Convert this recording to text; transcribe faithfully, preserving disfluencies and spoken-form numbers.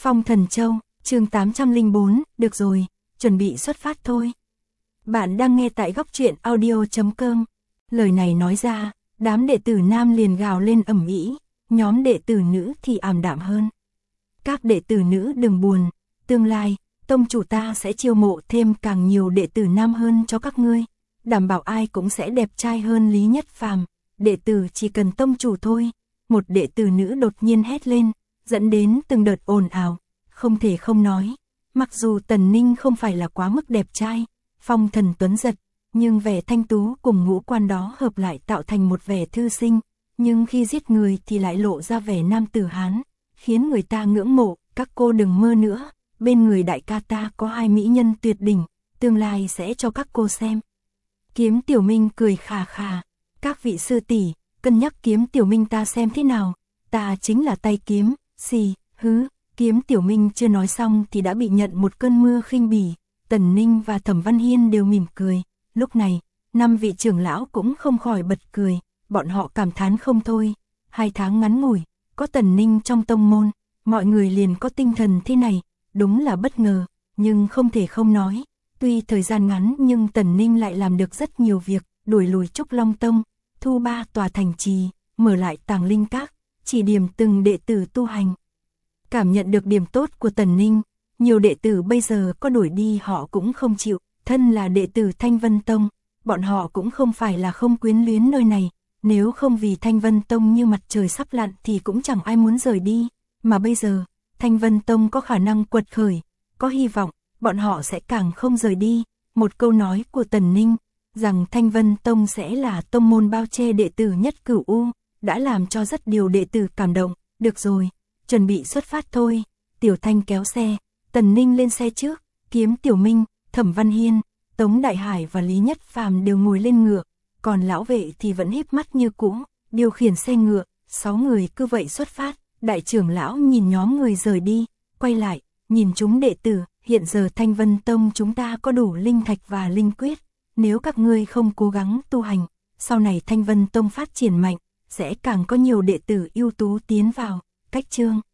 Phong Thần Châu, chương tám trăm lẻ bốn, được rồi, chuẩn bị xuất phát thôi. Bạn đang nghe tại góc truyện audio chấm com. Lời này nói ra, đám đệ tử nam liền gào lên ầm ĩ, nhóm đệ tử nữ thì ảm đạm hơn. Các đệ tử nữ đừng buồn, tương lai, tông chủ ta sẽ chiêu mộ thêm càng nhiều đệ tử nam hơn cho các ngươi, đảm bảo ai cũng sẽ đẹp trai hơn Lý Nhất Phàm, đệ tử chỉ cần tông chủ thôi. Một đệ tử nữ đột nhiên hét lên, dẫn đến từng đợt ồn ào, không thể không nói, mặc dù Tần Ninh không phải là quá mức đẹp trai, phong thần tuấn giật, nhưng vẻ thanh tú cùng ngũ quan đó hợp lại tạo thành một vẻ thư sinh, nhưng khi giết người thì lại lộ ra vẻ nam tử Hán, khiến người ta ngưỡng mộ. Các cô đừng mơ nữa, bên người đại ca ta có hai mỹ nhân tuyệt đỉnh, tương lai sẽ cho các cô xem. Kiếm Tiểu Minh cười khà khà, các vị sư tỷ, cân nhắc Kiếm Tiểu Minh ta xem thế nào, ta chính là tay kiếm, xì, hứ. Kiếm Tiểu Minh chưa nói xong thì đã bị nhận một cơn mưa khinh bỉ. Tần Ninh và Thẩm Văn Hiên đều mỉm cười. Lúc này, năm vị trưởng lão cũng không khỏi bật cười, bọn họ cảm thán không thôi. Hai tháng ngắn ngủi, có Tần Ninh trong tông môn, mọi người liền có tinh thần thế này, đúng là bất ngờ, nhưng không thể không nói. Tuy thời gian ngắn nhưng Tần Ninh lại làm được rất nhiều việc, đuổi lùi Trúc Long Tông, thu ba tòa thành trì, mở lại Tàng Linh Các, chỉ điểm từng đệ tử tu hành. Cảm nhận được điểm tốt của Tần Ninh, nhiều đệ tử bây giờ có đuổi đi họ cũng không chịu, thân là đệ tử Thanh Vân Tông, bọn họ cũng không phải là không quyến luyến nơi này, nếu không vì Thanh Vân Tông như mặt trời sắp lặn thì cũng chẳng ai muốn rời đi, mà bây giờ, Thanh Vân Tông có khả năng quật khởi, có hy vọng, bọn họ sẽ càng không rời đi. Một câu nói của Tần Ninh, rằng Thanh Vân Tông sẽ là tông môn bao che đệ tử nhất cửu u, đã làm cho rất nhiều đệ tử cảm động. Được rồi, chuẩn bị xuất phát thôi. Tiểu Thanh kéo xe, Tần Ninh lên xe trước, Kiếm Tiểu Minh, Thẩm Văn Hiên, Tống Đại Hải và Lý Nhất Phàm đều ngồi lên ngựa, còn lão vệ thì vẫn híp mắt như cũ, điều khiển xe ngựa. Sáu người cứ vậy xuất phát. Đại trưởng lão nhìn nhóm người rời đi, quay lại, nhìn chúng đệ tử, hiện giờ Thanh Vân Tông chúng ta có đủ linh thạch và linh quyết, nếu các ngươi không cố gắng tu hành, sau này Thanh Vân Tông phát triển mạnh, sẽ càng có nhiều đệ tử ưu tú tiến vào. Cách chương